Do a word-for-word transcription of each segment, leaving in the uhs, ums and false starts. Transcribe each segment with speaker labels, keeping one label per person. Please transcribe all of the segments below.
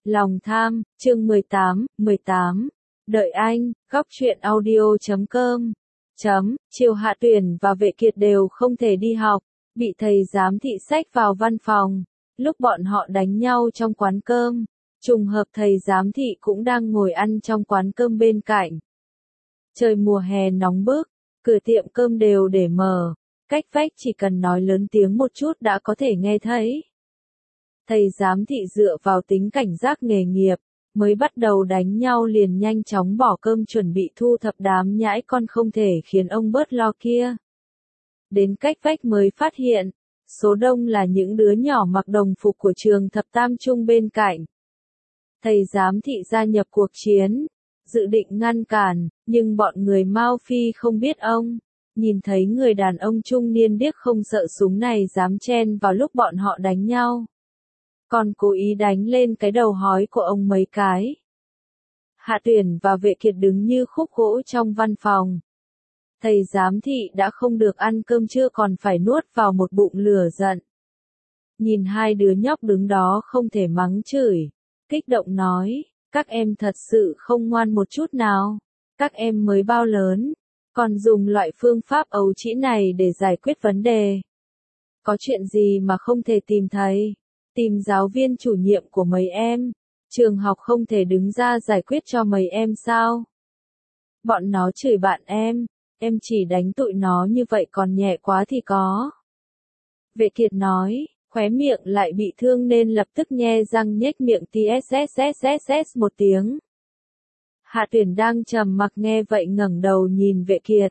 Speaker 1: Lòng tham, chương mười tám, mười tám. Đợi anh, góc truyện audio chấm com. Chấm, chiều Hạ Tuyển và Vệ Kiệt đều không thể đi học, bị thầy giám thị xách vào văn phòng. Lúc bọn họ đánh nhau trong quán cơm, trùng hợp thầy giám thị cũng đang ngồi ăn trong quán cơm bên cạnh. Trời mùa hè nóng bức, cửa tiệm cơm đều để mở, cách vách chỉ cần nói lớn tiếng một chút đã có thể nghe thấy. Thầy giám thị dựa vào tính cảnh giác nghề nghiệp, mới bắt đầu đánh nhau liền nhanh chóng bỏ cơm chuẩn bị thu thập đám nhãi con không thể khiến ông bớt lo kia. Đến cách vách mới phát hiện, số đông là những đứa nhỏ mặc đồng phục của trường thập tam trung bên cạnh. Thầy giám thị gia nhập cuộc chiến, dự định ngăn cản, nhưng bọn người Mao Phi không biết ông. Nhìn thấy người đàn ông trung niên điếc không sợ súng này dám chen vào lúc bọn họ đánh nhau. Còn cố ý đánh lên cái đầu hói của ông mấy cái. Hạ Tuyển và Vệ Kiệt đứng như khúc gỗ trong văn phòng. Thầy giám thị đã không được ăn cơm trưa còn phải nuốt vào một bụng lửa giận. Nhìn hai đứa nhóc đứng đó không thể mắng chửi, kích động nói, các em thật sự không ngoan một chút nào. Các em mới bao lớn, còn dùng loại phương pháp ấu trĩ này để giải quyết vấn đề. Có chuyện gì mà không thể tìm thầy? Tìm giáo viên chủ nhiệm của mấy em, trường học không thể đứng ra giải quyết cho mấy em sao? Bọn nó chửi bạn em, em chỉ đánh tụi nó như vậy còn nhẹ quá thì có. Vệ Kiệt nói, khóe miệng lại bị thương nên lập tức nhe răng nhếch miệng tssss một tiếng. Hạ Tuyển đang trầm mặc nghe vậy ngẩng đầu nhìn Vệ Kiệt.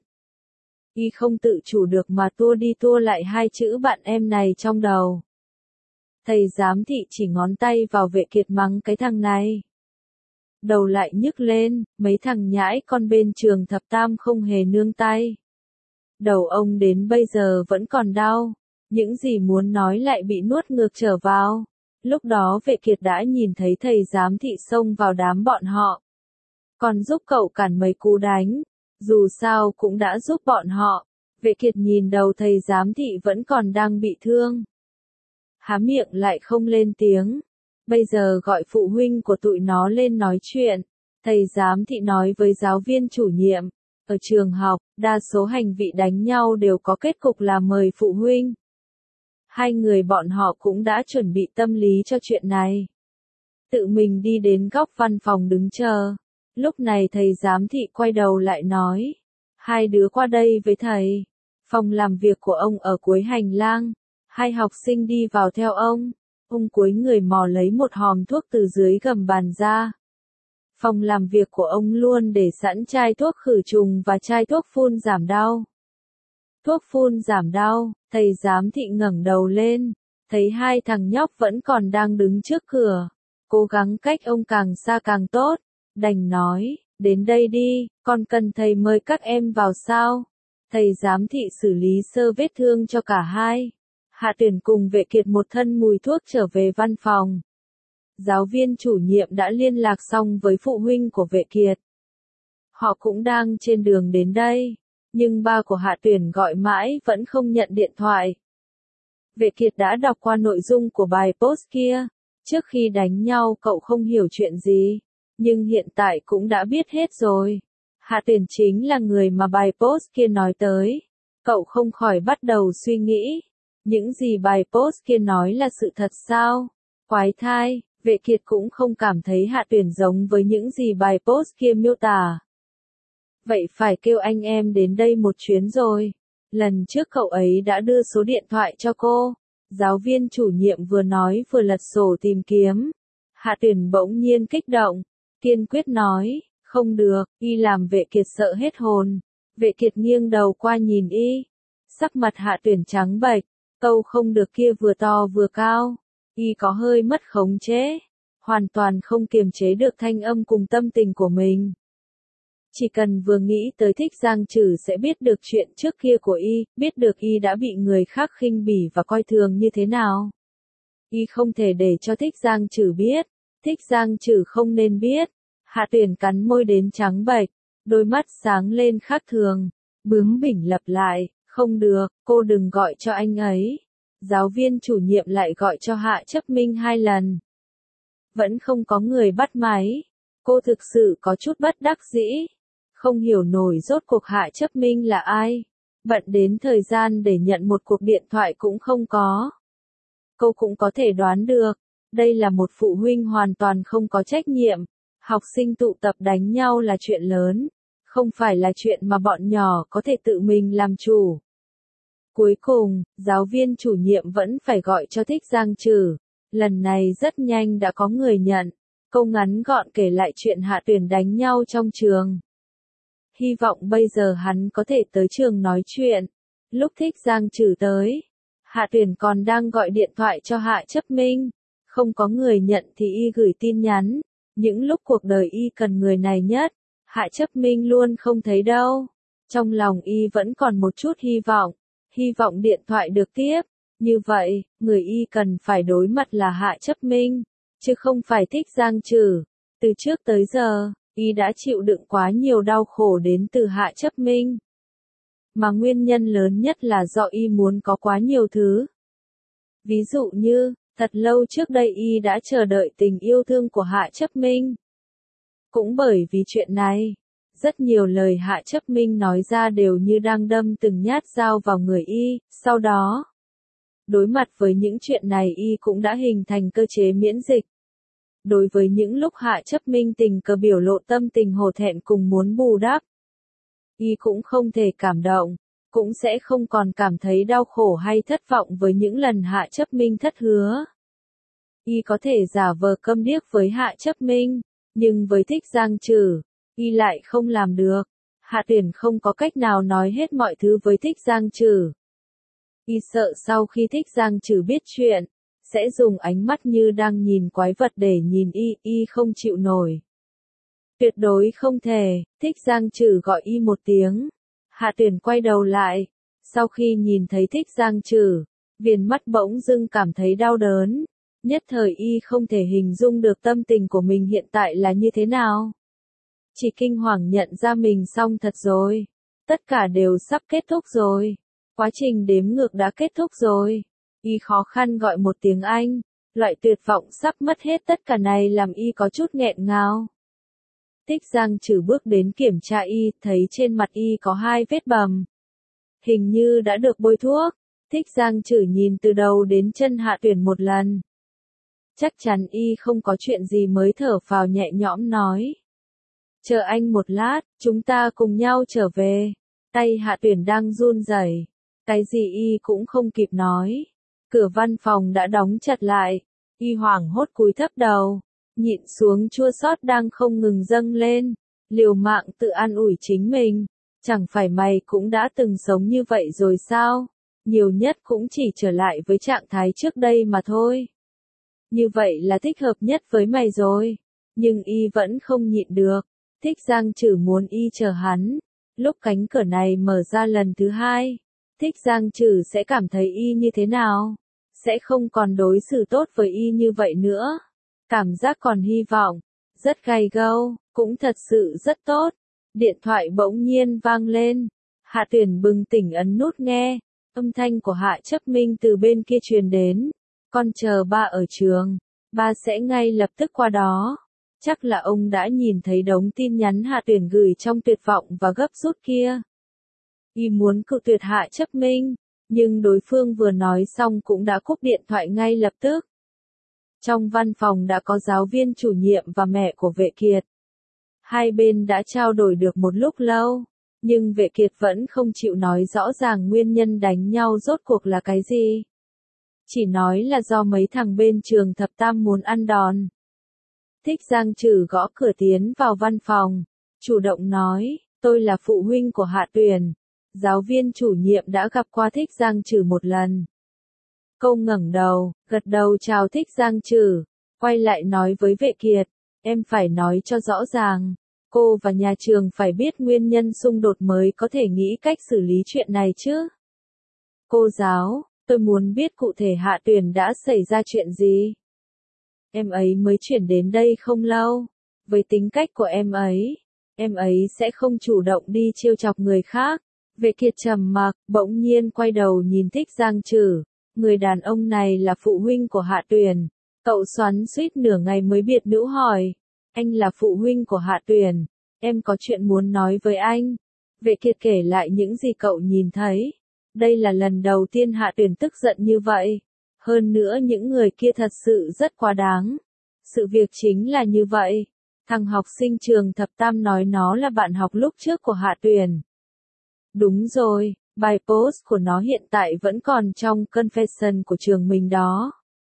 Speaker 1: Y không tự chủ được mà tua đi tua lại hai chữ bạn em này trong đầu. Thầy giám thị chỉ ngón tay vào Vệ Kiệt mắng cái thằng này. Đầu lại nhức lên, mấy thằng nhãi con bên trường thập tam không hề nương tay. Đầu ông đến bây giờ vẫn còn đau, những gì muốn nói lại bị nuốt ngược trở vào. Lúc đó Vệ Kiệt đã nhìn thấy thầy giám thị xông vào đám bọn họ. Còn giúp cậu cản mấy cú đánh, dù sao cũng đã giúp bọn họ. Vệ Kiệt nhìn đầu thầy giám thị vẫn còn đang bị thương. Há miệng lại không lên tiếng. Bây giờ gọi phụ huynh của tụi nó lên nói chuyện. Thầy giám thị nói với giáo viên chủ nhiệm. Ở trường học, đa số hành vi đánh nhau đều có kết cục là mời phụ huynh. Hai người bọn họ cũng đã chuẩn bị tâm lý cho chuyện này. Tự mình đi đến góc văn phòng đứng chờ. Lúc này thầy giám thị quay đầu lại nói. Hai đứa qua đây với thầy. Phòng làm việc của ông ở cuối hành lang. Hai học sinh đi vào theo ông. Ông cúi người mò lấy một hòm thuốc từ dưới gầm bàn ra. Phòng làm việc của ông luôn để sẵn chai thuốc khử trùng và chai thuốc phun giảm đau. Thuốc phun giảm đau, thầy giám thị ngẩng đầu lên, thấy hai thằng nhóc vẫn còn đang đứng trước cửa. Cố gắng cách ông càng xa càng tốt, đành nói, đến đây đi, con cần thầy mời các em vào sao? Thầy giám thị xử lý sơ vết thương cho cả hai. Hạ Tuyển cùng Vệ Kiệt một thân mùi thuốc trở về văn phòng. Giáo viên chủ nhiệm đã liên lạc xong với phụ huynh của Vệ Kiệt. Họ cũng đang trên đường đến đây, nhưng ba của Hạ Tuyển gọi mãi vẫn không nhận điện thoại. Vệ Kiệt đã đọc qua nội dung của bài post kia. Trước khi đánh nhau cậu không hiểu chuyện gì, nhưng hiện tại cũng đã biết hết rồi. Hạ Tuyển chính là người mà bài post kia nói tới. Cậu không khỏi bắt đầu suy nghĩ. Những gì bài post kia nói là sự thật sao? Quái thai, Vệ Kiệt cũng không cảm thấy Hạ Tuyển giống với những gì bài post kia miêu tả. Vậy phải kêu anh em đến đây một chuyến rồi. Lần trước cậu ấy đã đưa số điện thoại cho cô. Giáo viên chủ nhiệm vừa nói vừa lật sổ tìm kiếm. Hạ Tuyển bỗng nhiên kích động, kiên quyết nói, không được, y làm Vệ Kiệt sợ hết hồn. Vệ Kiệt nghiêng đầu qua nhìn y. Sắc mặt Hạ Tuyển trắng bệch. Câu không được kia vừa to vừa cao, y có hơi mất khống chế, hoàn toàn không kiềm chế được thanh âm cùng tâm tình của mình. Chỉ cần vừa nghĩ tới Thích Giang Trử sẽ biết được chuyện trước kia của y, biết được y đã bị người khác khinh bỉ và coi thường như thế nào. Y không thể để cho Thích Giang Trử biết, Thích Giang Trử không nên biết. Hạ Tuyển cắn môi đến trắng bệch, đôi mắt sáng lên khác thường, bướng bỉnh lặp lại. Không được, cô đừng gọi cho anh ấy. Giáo viên chủ nhiệm lại gọi cho Hạ Chấp Minh hai lần. Vẫn không có người bắt máy. Cô thực sự có chút bất đắc dĩ. Không hiểu nổi rốt cuộc Hạ Chấp Minh là ai. Bận đến thời gian để nhận một cuộc điện thoại cũng không có. Cô cũng có thể đoán được. Đây là một phụ huynh hoàn toàn không có trách nhiệm. Học sinh tụ tập đánh nhau là chuyện lớn. Không phải là chuyện mà bọn nhỏ có thể tự mình làm chủ. Cuối cùng, giáo viên chủ nhiệm vẫn phải gọi cho Thích Giang Trử. Lần này rất nhanh đã có người nhận. Câu ngắn gọn kể lại chuyện Hạ Tuyền đánh nhau trong trường. Hy vọng bây giờ hắn có thể tới trường nói chuyện. Lúc Thích Giang Trử tới, Hạ Tuyền còn đang gọi điện thoại cho Hạ Chấp Minh. Không có người nhận thì y gửi tin nhắn. Những lúc cuộc đời y cần người này nhất, Hạ Chấp Minh luôn không thấy đâu. Trong lòng y vẫn còn một chút hy vọng. Hy vọng điện thoại được tiếp. Như vậy, người y cần phải đối mặt là Hạ Chấp Minh, chứ không phải Thích Giang Trử. Từ trước tới giờ, y đã chịu đựng quá nhiều đau khổ đến từ Hạ Chấp Minh. Mà nguyên nhân lớn nhất là do y muốn có quá nhiều thứ. Ví dụ như, thật lâu trước đây y đã chờ đợi tình yêu thương của Hạ Chấp Minh. Cũng bởi vì chuyện này, rất nhiều lời Hạ Chấp Minh nói ra đều như đang đâm từng nhát dao vào người y, sau đó. Đối mặt với những chuyện này y cũng đã hình thành cơ chế miễn dịch. Đối với những lúc Hạ Chấp Minh tình cờ biểu lộ tâm tình hổ thẹn cùng muốn bù đắp, y cũng không thể cảm động, cũng sẽ không còn cảm thấy đau khổ hay thất vọng với những lần Hạ Chấp Minh thất hứa. Y có thể giả vờ câm điếc với Hạ Chấp Minh, nhưng với Thích Giang Trử, y lại không làm được. Hạ Tuyền không có cách nào nói hết mọi thứ với Thích Giang Trử. Y sợ sau khi Thích Giang Trử biết chuyện, sẽ dùng ánh mắt như đang nhìn quái vật để nhìn y, y không chịu nổi. Tuyệt đối không thể. Thích Giang Trử gọi y một tiếng. Hạ Tuyền quay đầu lại. Sau khi nhìn thấy Thích Giang Trử, viền mắt bỗng dưng cảm thấy đau đớn. Nhất thời y không thể hình dung được tâm tình của mình hiện tại là như thế nào. Chỉ kinh hoàng nhận ra mình xong thật rồi. Tất cả đều sắp kết thúc rồi. Quá trình đếm ngược đã kết thúc rồi. Y khó khăn gọi một tiếng Anh. Loại tuyệt vọng sắp mất hết tất cả này làm y có chút nghẹn ngào. Thích Giang Trử bước đến kiểm tra y, thấy trên mặt y có hai vết bầm. Hình như đã được bôi thuốc. Thích Giang Trử nhìn từ đầu đến chân Hạ Tuyền một lần. Chắc chắn y không có chuyện gì mới thở phào nhẹ nhõm nói. Chờ anh một lát, chúng ta cùng nhau trở về. Tay Hạ Tuyền đang run rẩy. Cái gì y cũng không kịp nói. Cửa văn phòng đã đóng chặt lại. Y hoảng hốt cúi thấp đầu. Nhịn xuống chua xót đang không ngừng dâng lên. Liều mạng tự an ủi chính mình. Chẳng phải mày cũng đã từng sống như vậy rồi sao? Nhiều nhất cũng chỉ trở lại với trạng thái trước đây mà thôi. Như vậy là thích hợp nhất với mày rồi. Nhưng y vẫn không nhịn được. Thích Giang Trử muốn y chờ hắn. Lúc cánh cửa này mở ra lần thứ hai, Thích Giang Trử sẽ cảm thấy y như thế nào? Sẽ không còn đối xử tốt với y như vậy nữa. Cảm giác còn hy vọng. Rất gay gâu, cũng thật sự rất tốt. Điện thoại bỗng nhiên vang lên. Hạ Tuyền bừng tỉnh ấn nút nghe. Âm thanh của Hạ Chấp Minh từ bên kia truyền đến. Con chờ ba ở trường. Ba sẽ ngay lập tức qua đó. Chắc là ông đã nhìn thấy đống tin nhắn Hạ Tuyền gửi trong tuyệt vọng và gấp rút kia. Y muốn cự tuyệt Hạ Chấp Minh, nhưng đối phương vừa nói xong cũng đã cúp điện thoại ngay lập tức. Trong văn phòng đã có giáo viên chủ nhiệm và mẹ của Vệ Kiệt. Hai bên đã trao đổi được một lúc lâu, nhưng Vệ Kiệt vẫn không chịu nói rõ ràng nguyên nhân đánh nhau rốt cuộc là cái gì. Chỉ nói là do mấy thằng bên trường thập tam muốn ăn đòn. Thích Giang Trử gõ cửa tiến vào văn phòng, chủ động nói, tôi là phụ huynh của Hạ Tuyền. Giáo viên chủ nhiệm đã gặp qua Thích Giang Trử một lần. Cô ngẩng đầu, gật đầu chào Thích Giang Trử, quay lại nói với Vệ Kiệt, em phải nói cho rõ ràng. Cô và nhà trường phải biết nguyên nhân xung đột mới có thể nghĩ cách xử lý chuyện này chứ. Cô giáo, tôi muốn biết cụ thể Hạ Tuyền đã xảy ra chuyện gì. Em ấy mới chuyển đến đây không lâu. Với tính cách của em ấy, em ấy sẽ không chủ động đi trêu chọc người khác. Vệ Kiệt trầm mặc, bỗng nhiên quay đầu nhìn Thích Giang Trử. Người đàn ông này là phụ huynh của Hạ Tuyền. Cậu xoắn xuýt nửa ngày mới biệt nữ hỏi. Anh là phụ huynh của Hạ Tuyền. Em có chuyện muốn nói với anh. Vệ Kiệt kể lại những gì cậu nhìn thấy. Đây là lần đầu tiên Hạ Tuyền tức giận như vậy. Hơn nữa những người kia thật sự rất quá đáng. Sự việc chính là như vậy. Thằng học sinh trường thập tam nói nó là bạn học lúc trước của Hạ Tuyền. Đúng rồi, bài post của nó hiện tại vẫn còn trong confession của trường mình đó.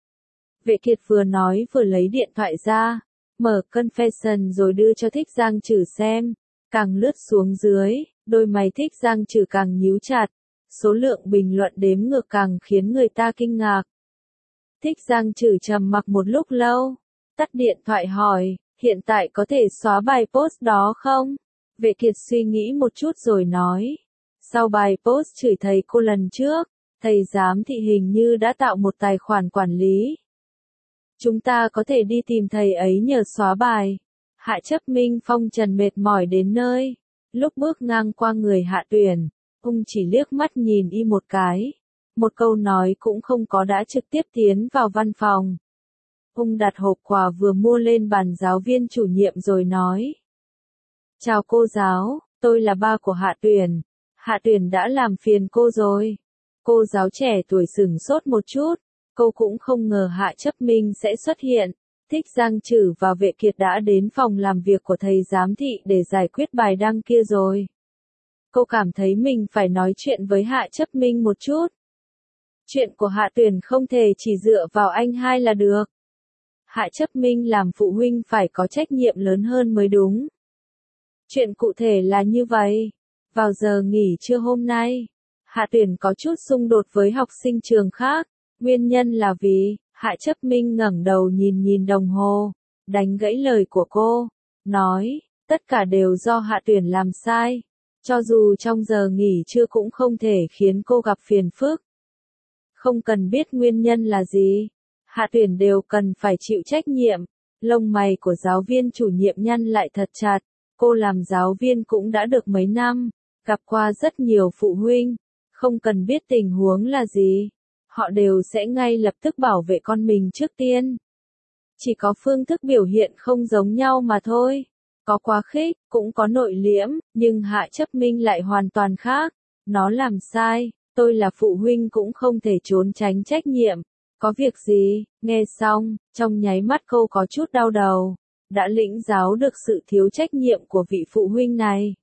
Speaker 1: Vệ Kiệt vừa nói vừa lấy điện thoại ra, mở confession rồi đưa cho Thích Giang Trử xem. Càng lướt xuống dưới, đôi mày Thích Giang Trử càng nhíu chặt. Số lượng bình luận đếm ngược càng khiến người ta kinh ngạc. Thích Giang Trử trầm mặc một lúc lâu, tắt điện thoại hỏi, hiện tại có thể xóa bài post đó không? Vệ Kiệt suy nghĩ một chút rồi nói. Sau bài post chửi thầy cô lần trước, thầy giám thị hình như đã tạo một tài khoản quản lý. Chúng ta có thể đi tìm thầy ấy nhờ xóa bài. Hạ Chấp Minh phong trần mệt mỏi đến nơi. Lúc bước ngang qua người Hạ Tuyền, ông chỉ liếc mắt nhìn y một cái. Một câu nói cũng không có đã trực tiếp tiến vào văn phòng. Ông đặt hộp quà vừa mua lên bàn giáo viên chủ nhiệm rồi nói. Chào cô giáo, tôi là ba của Hạ Tuyền. Hạ Tuyền đã làm phiền cô rồi. Cô giáo trẻ tuổi sửng sốt một chút. Cô cũng không ngờ Hạ Chấp Minh sẽ xuất hiện. Thích Giang Trử và Vệ Kiệt đã đến phòng làm việc của thầy giám thị để giải quyết bài đăng kia rồi. Cô cảm thấy mình phải nói chuyện với Hạ Chấp Minh một chút. Chuyện của Hạ Tuyền không thể chỉ dựa vào anh hai là được. Hạ Chấp Minh làm phụ huynh phải có trách nhiệm lớn hơn mới đúng. Chuyện cụ thể là như vậy. Vào giờ nghỉ trưa hôm nay, Hạ Tuyền có chút xung đột với học sinh trường khác. Nguyên nhân là vì, Hạ Chấp Minh ngẩng đầu nhìn nhìn đồng hồ, đánh gãy lời của cô, nói, tất cả đều do Hạ Tuyền làm sai. Cho dù trong giờ nghỉ trưa cũng không thể khiến cô gặp phiền phức. Không cần biết nguyên nhân là gì, Hạ Tuyền đều cần phải chịu trách nhiệm. Lông mày của giáo viên chủ nhiệm nhăn lại thật chặt. Cô làm giáo viên cũng đã được mấy năm, gặp qua rất nhiều phụ huynh, không cần biết tình huống là gì. Họ đều sẽ ngay lập tức bảo vệ con mình trước tiên. Chỉ có phương thức biểu hiện không giống nhau mà thôi. Có quá khích, cũng có nội liễm, nhưng Hạ Chấp Minh lại hoàn toàn khác. Nó làm sai, tôi là phụ huynh cũng không thể trốn tránh trách nhiệm. Có việc gì? Nghe xong, trong nháy mắt cô có chút đau đầu. Đã lĩnh giáo được sự thiếu trách nhiệm của vị phụ huynh này.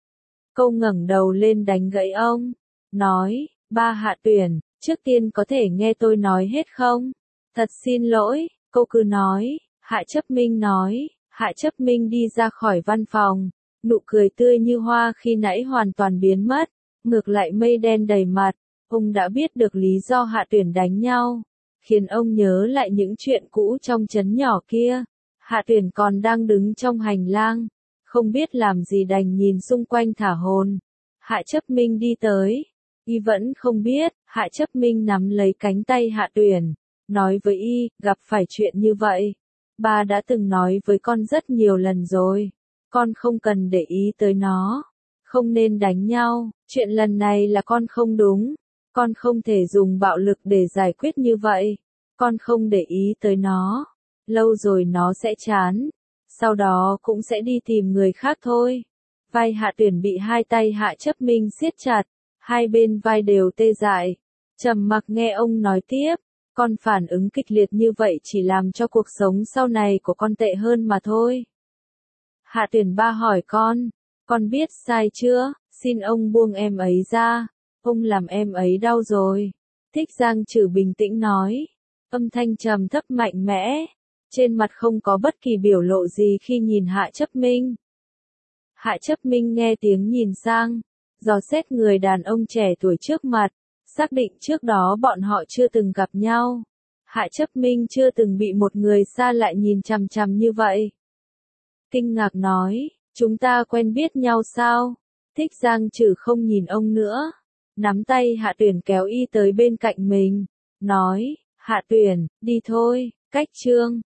Speaker 1: Cô ngẩng đầu lên đánh gãy ông. Nói, ba Hạ Tuyền, trước tiên có thể nghe tôi nói hết không? Thật xin lỗi, cô cứ nói. Hạ Chấp Minh nói. Hạ Chấp Minh đi ra khỏi văn phòng. Nụ cười tươi như hoa khi nãy hoàn toàn biến mất. Ngược lại mây đen đầy mặt. Ông đã biết được lý do Hạ Tuyền đánh nhau. Khiến ông nhớ lại những chuyện cũ trong trấn nhỏ kia. Hạ Tuyền còn đang đứng trong hành lang. Không biết làm gì đành nhìn xung quanh thả hồn. Hạ Chấp Minh đi tới. Y vẫn không biết. Hạ Chấp Minh nắm lấy cánh tay Hạ Tuyền. Nói với Y, gặp phải chuyện như vậy. Ba đã từng nói với con rất nhiều lần rồi. Con không cần để ý tới nó. Không nên đánh nhau. Chuyện lần này là con không đúng. Con không thể dùng bạo lực để giải quyết như vậy. Con không để ý tới nó. Lâu rồi nó sẽ chán. Sau đó cũng sẽ đi tìm người khác thôi. Vai Hạ Tuyền bị hai tay Hạ Chấp Minh siết chặt. Hai bên vai đều tê dại. Trầm mặc nghe ông nói tiếp. Con phản ứng kịch liệt như vậy chỉ làm cho cuộc sống sau này của con tệ hơn mà thôi. Hạ Tuyền ba hỏi con. Con biết sai chưa? Xin ông buông em ấy ra. Ông làm em ấy đau rồi. Thích Giang Trử bình tĩnh nói. Âm thanh trầm thấp mạnh mẽ. Trên mặt không có bất kỳ biểu lộ gì khi nhìn Hạ Chấp Minh. Hạ Chấp Minh nghe tiếng nhìn sang. Dò xét người đàn ông trẻ tuổi trước mặt. Xác định trước đó bọn họ chưa từng gặp nhau. Hạ Chấp Minh chưa từng bị một người xa lại nhìn chằm chằm như vậy. Kinh ngạc nói. Chúng ta quen biết nhau sao? Thích Giang Trử không nhìn ông nữa. Nắm tay Hạ Tuyền kéo Y tới bên cạnh mình. Nói. Hạ Tuyền, đi thôi, cách chương.